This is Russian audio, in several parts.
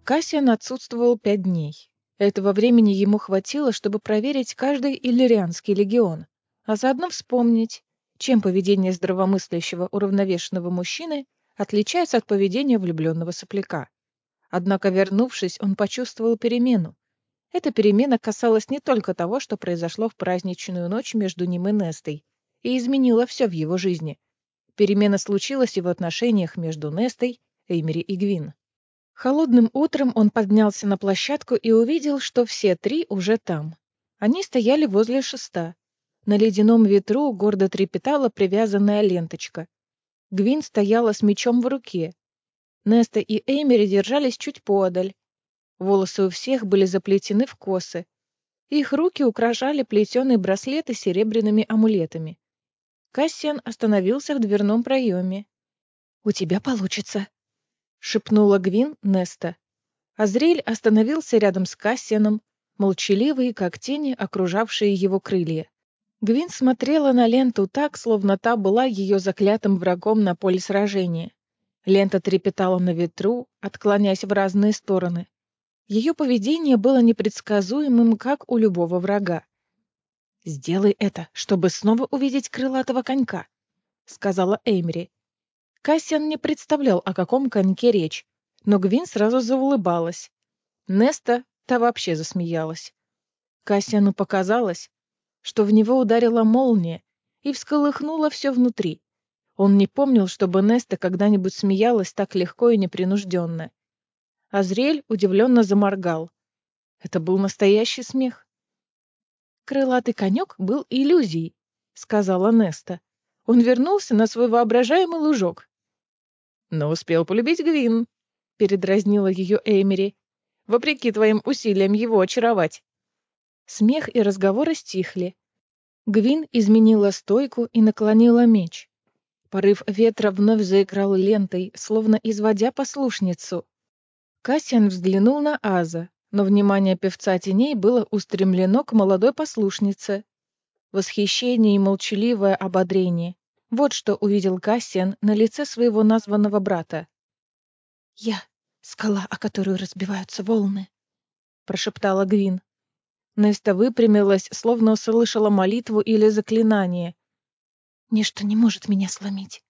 Кассиан отсутствовал 5 дней. Этого времени ему хватило, чтобы проверить каждый иллирианский легион, а заодно вспомнить, чем поведение здравомыслящего уравновешенного мужчины отличается от поведения влюбленного сопляка. Однако, вернувшись, он почувствовал перемену. Эта перемена касалась не только того, что произошло в праздничную ночь между ним и Нестой, и изменила все в его жизни. Перемена случилась и в отношениях между Нестой, Эймери и Гвин. Холодным утром он поднялся на площадку и увидел, что все три уже там. Они стояли возле шеста. На ледяном ветру гордо трепетала привязанная ленточка. Гвин стояла с мечом в руке. Неста и Эймери держались чуть поодаль. Волосы у всех были заплетены в косы. Их руки украшали плетеные браслеты с серебряными амулетами. Кассиан остановился в дверном проеме. «У тебя получится», — шепнула Гвин Неста. Азриэль остановился рядом с Кассианом, молчаливый, как тени, окружавшие его крылья. Гвин смотрела на ленту так, словно та была ее заклятым врагом на поле сражения. Лента трепетала на ветру, отклоняясь в разные стороны. Ее поведение было непредсказуемым, как у любого врага. «Сделай это, чтобы снова увидеть крылатого конька», — сказала Эймери. Кассиан не представлял, о каком коньке речь, но Гвин сразу заулыбалась. Неста та вообще засмеялась. Кассиану показалось, что в него ударила молния и всколыхнула все внутри. Он не помнил, чтобы Неста когда-нибудь смеялась так легко и непринужденно. Азриэль удивленно заморгал. Это был настоящий смех. «Крылатый конек был иллюзией», — сказала Неста. «Он вернулся на свой воображаемый лужок». «Но успел полюбить Гвин», — передразнила ее Эймери, «вопреки твоим усилиям его очаровать». Смех и разговоры стихли. Гвин изменила стойку и наклонила меч. Порыв ветра вновь заиграл лентой, словно изводя послушницу. Кассиан взглянул на Аза, но внимание певца теней было устремлено к молодой послушнице. Восхищение и молчаливое ободрение. Вот что увидел Кассиан на лице своего названного брата. «Я — скала, о которую разбиваются волны», — прошептала Гвин. Неста выпрямилась, словно услышала молитву или заклинание. «Ничто не может меня сломить».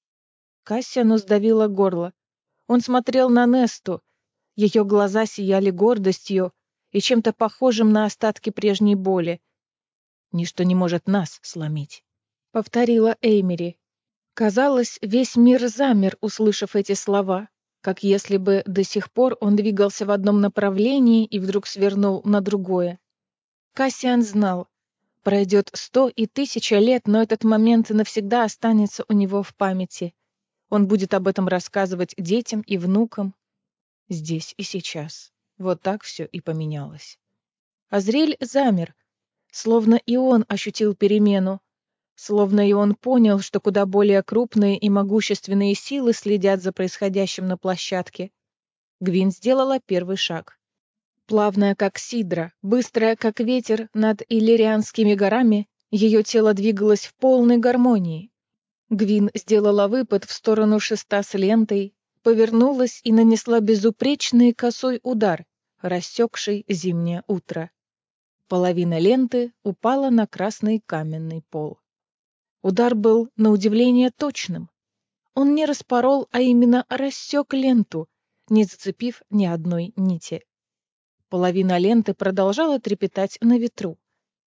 Кассиану сдавило горло. Он смотрел на Несту. Ее глаза сияли гордостью и чем-то похожим на остатки прежней боли. «Ничто не может нас сломить», — повторила Эймери. Казалось, весь мир замер, услышав эти слова, как если бы до сих пор он двигался в одном направлении и вдруг свернул на другое. Кассиан знал, пройдет 100 и 1000 лет, но этот момент навсегда останется у него в памяти. Он будет об этом рассказывать детям и внукам. Здесь и сейчас. Вот так все и поменялось. Азриэль замер, словно и он ощутил перемену, словно и он понял, что куда более крупные и могущественные силы следят за происходящим на площадке. Гвин сделала первый шаг. Плавная, как сидра, быстрая, как ветер над Иллирианскими горами, ее тело двигалось в полной гармонии. Гвин сделала выпад в сторону шеста с лентой, повернулась и нанесла безупречный косой удар, рассекший зимнее утро. Половина ленты упала на красный каменный пол. Удар был, на удивление, точным. Он не распорол, а именно рассек ленту, не зацепив ни одной нити. Половина ленты продолжала трепетать на ветру.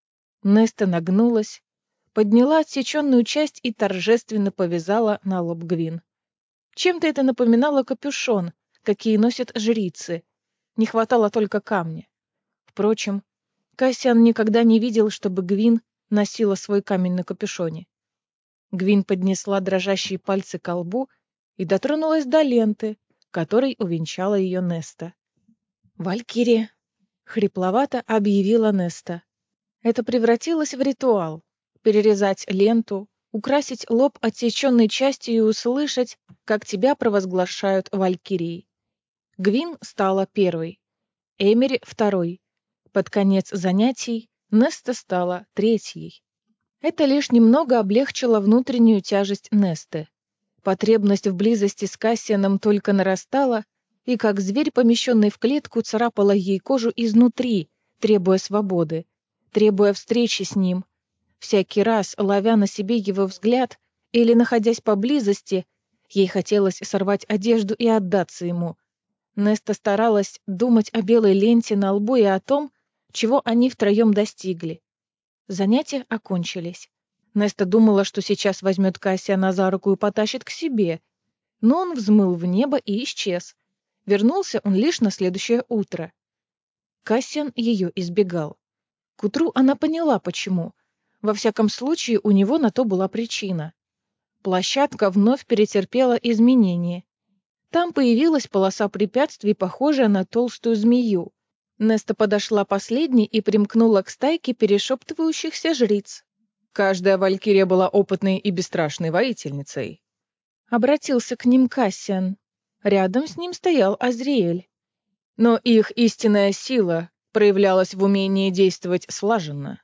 Неста нагнулась, подняла отсеченную часть и торжественно повязала на лоб Гвин. Чем-то это напоминало капюшон, какие носят жрицы. Не хватало только камня. Впрочем, Кассиан никогда не видел, чтобы Гвин носила свой камень на капюшоне. Гвин поднесла дрожащие пальцы к лбу и дотронулась до ленты, которой увенчала ее Неста. «Валькирия!» — хрипловато объявила Неста. Это превратилось в ритуал. Перерезать ленту, украсить лоб отсеченной частью и услышать, как тебя провозглашают Валькирией. Гвин стала первой, Эмери — второй. Под конец занятий Неста стала третьей. Это лишь немного облегчило внутреннюю тяжесть Несты. Потребность в близости с Кассианом только нарастала, и как зверь, помещенный в клетку, царапала ей кожу изнутри, требуя свободы, требуя встречи с ним. Всякий раз, ловя на себе его взгляд или находясь поблизости, ей хотелось сорвать одежду и отдаться ему. Неста старалась думать о белой ленте на лбу и о том, чего они втроем достигли. Занятия окончились. Неста думала, что сейчас возьмет Кассиана за руку и потащит к себе, но он взмыл в небо и исчез. Вернулся он лишь на следующее утро. Кассиан ее избегал. К утру она поняла, почему. Во всяком случае, у него на то была причина. Площадка вновь перетерпела изменения. Там появилась полоса препятствий, похожая на толстую змею. Неста подошла последней и примкнула к стайке перешептывающихся жриц. Каждая валькирия была опытной и бесстрашной воительницей. Обратился к ним Кассиан. Рядом с ним стоял Азриэль. Но их истинная сила проявлялась в умении действовать слаженно.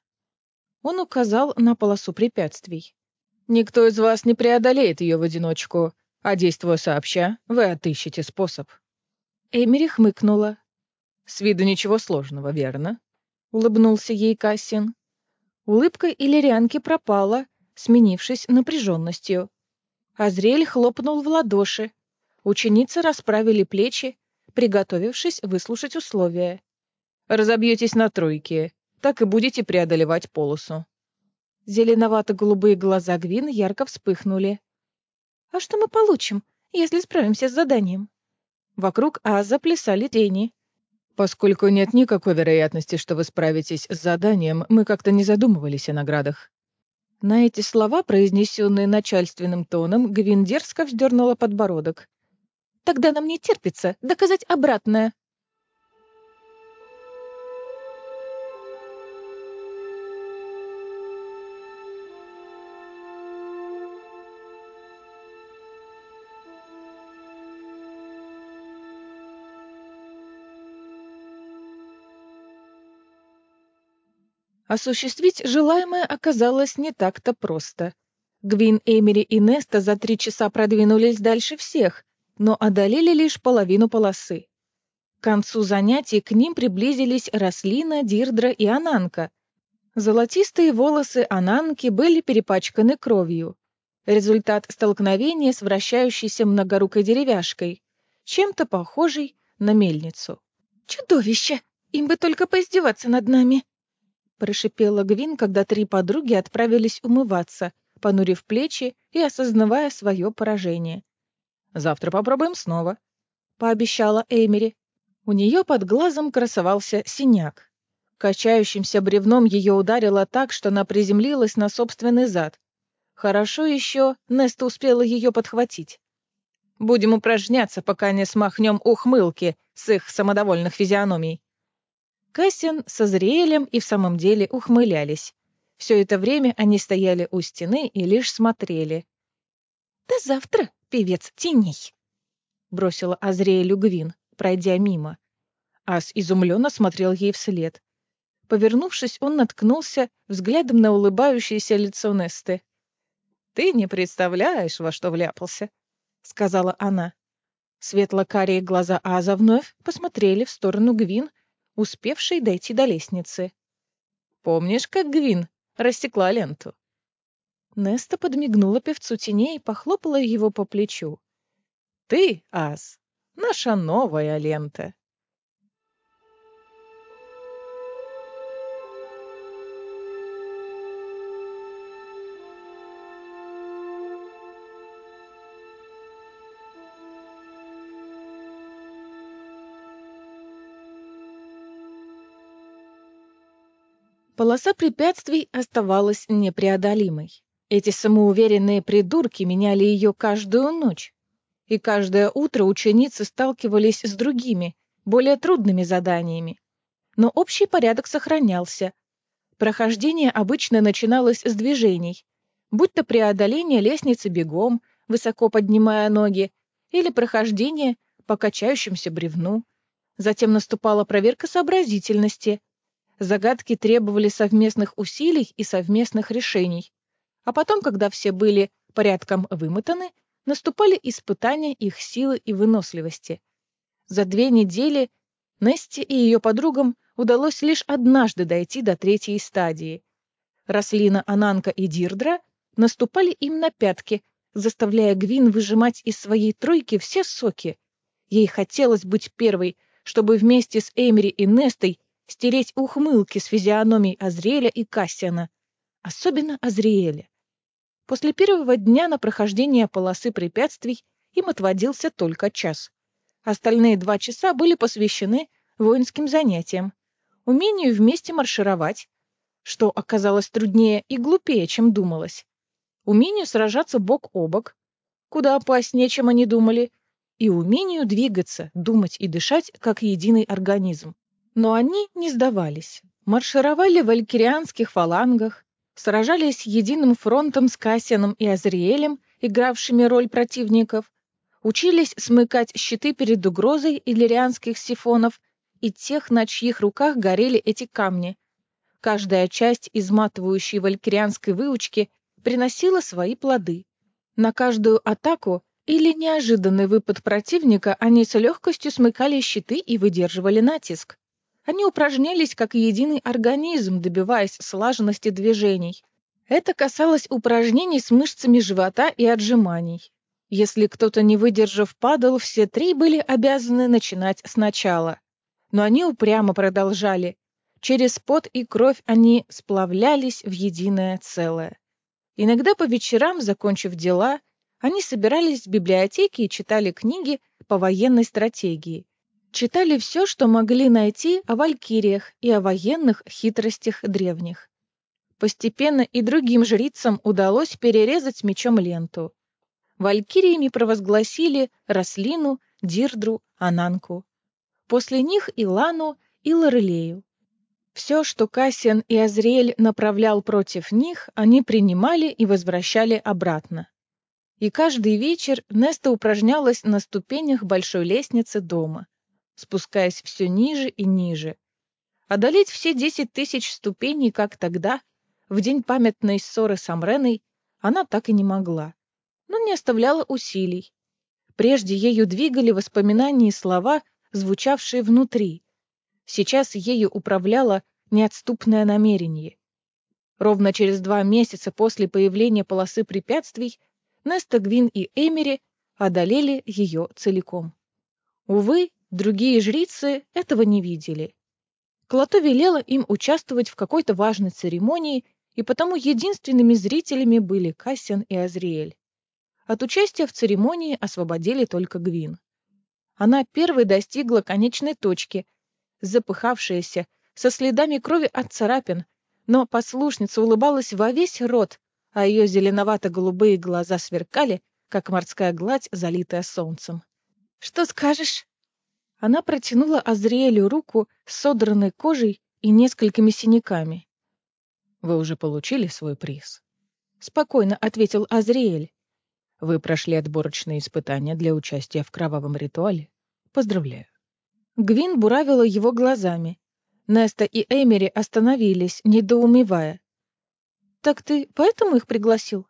Он указал на полосу препятствий. Никто из вас не преодолеет ее в одиночку, а действуя сообща, вы отыщете способ. Эмери хмыкнула. С виду ничего сложного, верно? Улыбнулся ей Кассиан. Улыбка иллирианки пропала, сменившись напряженностью. Азриэль хлопнул в ладоши. Ученицы расправили плечи, приготовившись выслушать условия. Разобьетесь на тройки, так и будете преодолевать полосу. Зеленовато-голубые глаза Гвин ярко вспыхнули. «А что мы получим, если справимся с заданием?» Вокруг Аза плясали тени. «Поскольку нет никакой вероятности, что вы справитесь с заданием, мы как-то не задумывались о наградах». На эти слова, произнесенные начальственным тоном, Гвин дерзко вздернула подбородок. «Тогда нам не терпится доказать обратное». Осуществить желаемое оказалось не так-то просто. Гвин, Эмери и Неста за 3 часа продвинулись дальше всех, но одолели лишь половину полосы. К концу занятий к ним приблизились Рослина, Дирдра и Ананка. Золотистые волосы Ананки были перепачканы кровью. Результат столкновения с вращающейся многорукой деревяшкой, чем-то похожей на мельницу. «Чудовище! Им бы только поиздеваться над нами!» Прошипела Гвин, когда 3 подруги отправились умываться, понурив плечи и осознавая свое поражение. «Завтра попробуем снова», — пообещала Эмери. У нее под глазом красовался синяк. Качающимся бревном ее ударило так, что она приземлилась на собственный зад. Хорошо еще Неста успела ее подхватить. «Будем упражняться, пока не смахнем ухмылки с их самодовольных физиономий». Кассиан с Азриэлем и в самом деле ухмылялись. Все это время они стояли у стены и лишь смотрели. «До завтра, певец теней!» — бросила Азриэлю Гвин, пройдя мимо. Ас изумленно смотрел ей вслед. Повернувшись, он наткнулся взглядом на улыбающееся лицо Несты. «Ты не представляешь, во что вляпался», — сказала она. Светло-карие глаза Аза вновь посмотрели в сторону Гвин, успевшей дойти до лестницы. «Помнишь, как Гвин рассекла ленту?» Неста подмигнула певцу теней и похлопала его по плечу. «Ты, Аз, наша новая лента». Полоса препятствий оставалась непреодолимой. Эти самоуверенные придурки меняли ее каждую ночь. И каждое утро ученицы сталкивались с другими, более трудными заданиями. Но общий порядок сохранялся. Прохождение обычно начиналось с движений, будь то преодоление лестницы бегом, высоко поднимая ноги, или прохождение по качающемуся бревну. Затем наступала проверка сообразительности. Загадки требовали совместных усилий и совместных решений. А потом, когда все были порядком вымотаны, наступали испытания их силы и выносливости. За 2 недели Несте и ее подругам удалось лишь однажды дойти до третьей стадии. Раслина, Ананка и Дирдра наступали им на пятки, заставляя Гвин выжимать из своей тройки все соки. Ей хотелось быть первой, чтобы вместе с Эмери и Нестой стереть ухмылки с физиономий Азриэля и Кассиана, особенно Азриэля. После первого дня на прохождение полосы препятствий им отводился только час. Остальные 2 часа были посвящены воинским занятиям, умению вместе маршировать, что оказалось труднее и глупее, чем думалось, умению сражаться бок о бок, куда опаснее, чем они думали, и умению двигаться, думать и дышать как единый организм. Но они не сдавались. Маршировали в валькирианских фалангах, сражались единым фронтом с Кассианом и Азриэлем, игравшими роль противников, учились смыкать щиты перед угрозой иллирианских сифонов и тех, на чьих руках горели эти камни. Каждая часть изматывающей валькирианской выучки приносила свои плоды. На каждую атаку или неожиданный выпад противника они с легкостью смыкали щиты и выдерживали натиск. Они упражнялись как единый организм, добиваясь слаженности движений. Это касалось упражнений с мышцами живота и отжиманий. Если кто-то, не выдержав, падал, все 3 были обязаны начинать сначала. Но они упрямо продолжали. Через пот и кровь они сплавлялись в единое целое. Иногда по вечерам, закончив дела, они собирались в библиотеке и читали книги по военной стратегии. Читали все, что могли найти о валькириях и о военных хитростях древних. Постепенно и другим жрицам удалось перерезать мечом ленту. Валькириями провозгласили Раслину, Дирдру, Ананку. После них Илану и Лорелею. Все, что Кассиан и Азриэль направлял против них, они принимали и возвращали обратно. И каждый вечер Неста упражнялась на ступенях большой лестницы дома, спускаясь все ниже и ниже. Одолеть все 10 тысяч ступеней, как тогда, в день памятной ссоры с Амреной, она так и не могла, но не оставляла усилий. Прежде ею двигали воспоминания и слова, звучавшие внутри. Сейчас ею управляло неотступное намерение. Ровно через 2 месяца после появления полосы препятствий Неста, Гвин и Эмери одолели ее целиком. Увы, другие жрицы этого не видели. Клото велела им участвовать в какой-то важной церемонии, и потому единственными зрителями были Кассиан и Азриэль. От участия в церемонии освободили только Гвин. Она первой достигла конечной точки, запыхавшаяся, со следами крови от царапин, но послушница улыбалась во весь рот, а ее зеленовато-голубые глаза сверкали, как морская гладь, залитая солнцем. «Что скажешь?» Она протянула Азриэлю руку с содранной кожей и несколькими синяками. «Вы уже получили свой приз?» — спокойно ответил Азриэль. «Вы прошли отборочные испытания для участия в кровавом ритуале. Поздравляю». Гвин буравила его глазами. Неста и Эмери остановились, недоумевая. «Так ты поэтому их пригласил?»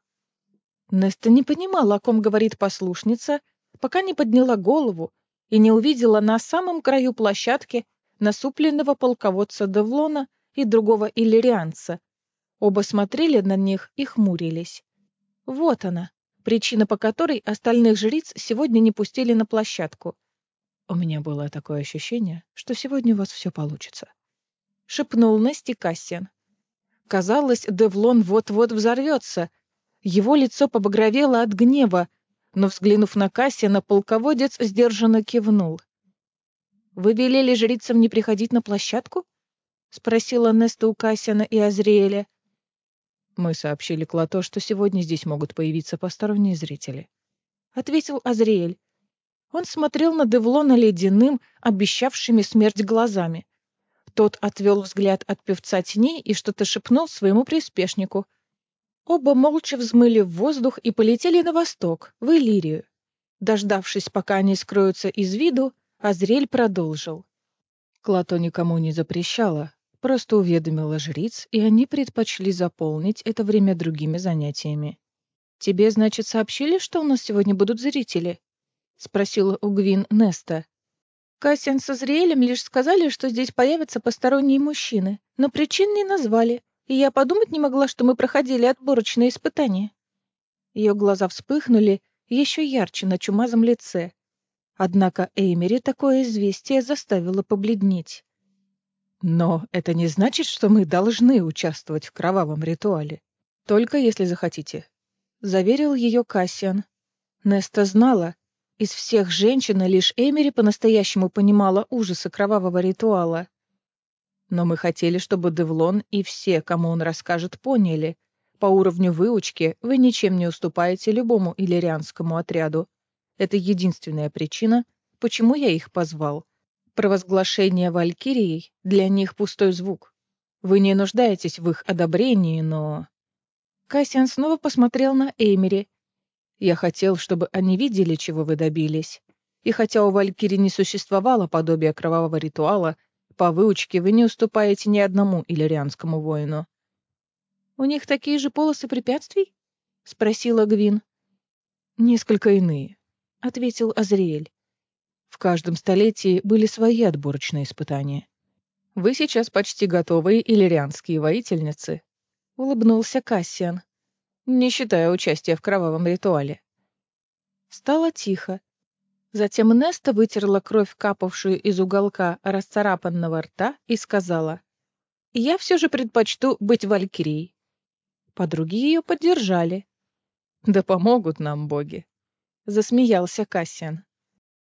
Неста не понимала, о ком говорит послушница, пока не подняла голову и не увидела на самом краю площадки насупленного полководца Девлона и другого иллирианца. Оба смотрели на них и хмурились. Вот она, причина, по которой остальных жриц сегодня не пустили на площадку. «У меня было такое ощущение, что сегодня у вас все получится», — шепнул Несте Кассиан. Казалось, Девлон вот-вот взорвется. Его лицо побагровело от гнева, но, взглянув на Кассиана, полководец сдержанно кивнул. «Вы велели жрицам не приходить на площадку?» — спросила Неста у Кассиана и Азриэля. «Мы сообщили Клото, что сегодня здесь могут появиться посторонние зрители», — ответил Азриэль. Он смотрел на Девлона ледяным, обещавшими смерть глазами. Тот отвел взгляд от певца теней и что-то шепнул своему приспешнику. Оба молча взмыли в воздух и полетели на восток, в Иллирию. Дождавшись, пока они скроются из виду, Азриэль продолжил. Клато никому не запрещала, просто уведомила жриц, и они предпочли заполнить это время другими занятиями. «Тебе, значит, сообщили, что у нас сегодня будут зрители?» — спросила у Гвин Неста. Кассиан со Зриэлем лишь сказали, что здесь появятся посторонние мужчины, но причин не назвали, и я подумать не могла, что мы проходили отборочные испытания. Ее глаза вспыхнули еще ярче на чумазом лице. Однако Эймери такое известие заставило побледнеть. «Но это не значит, что мы должны участвовать в кровавом ритуале. Только если захотите», — заверил ее Кассиан. Неста знала, из всех женщин лишь Эймери по-настоящему понимала ужасы кровавого ритуала. Но мы хотели, чтобы Девлон и все, кому он расскажет, поняли. По уровню выучки вы ничем не уступаете любому иллирианскому отряду. Это единственная причина, почему я их позвал. Провозглашение Валькирией для них пустой звук. Вы не нуждаетесь в их одобрении, но... Кассиан снова посмотрел на Эймери. Я хотел, чтобы они видели, чего вы добились. И хотя у Валькирии не существовало подобия кровавого ритуала, по выучке вы не уступаете ни одному иллирианскому воину. «У них такие же полосы препятствий?» — спросила Гвин. «Несколько иные», — ответил Азриэль. «В каждом столетии были свои отборочные испытания. Вы сейчас почти готовые иллирианские воительницы», — улыбнулся Кассиан, не считая участия в кровавом ритуале. Стало тихо. Затем Неста вытерла кровь, капавшую из уголка расцарапанного рта, и сказала: «Я все же предпочту быть валькирией». Подруги ее поддержали. «Да помогут нам боги», — засмеялся Кассиан.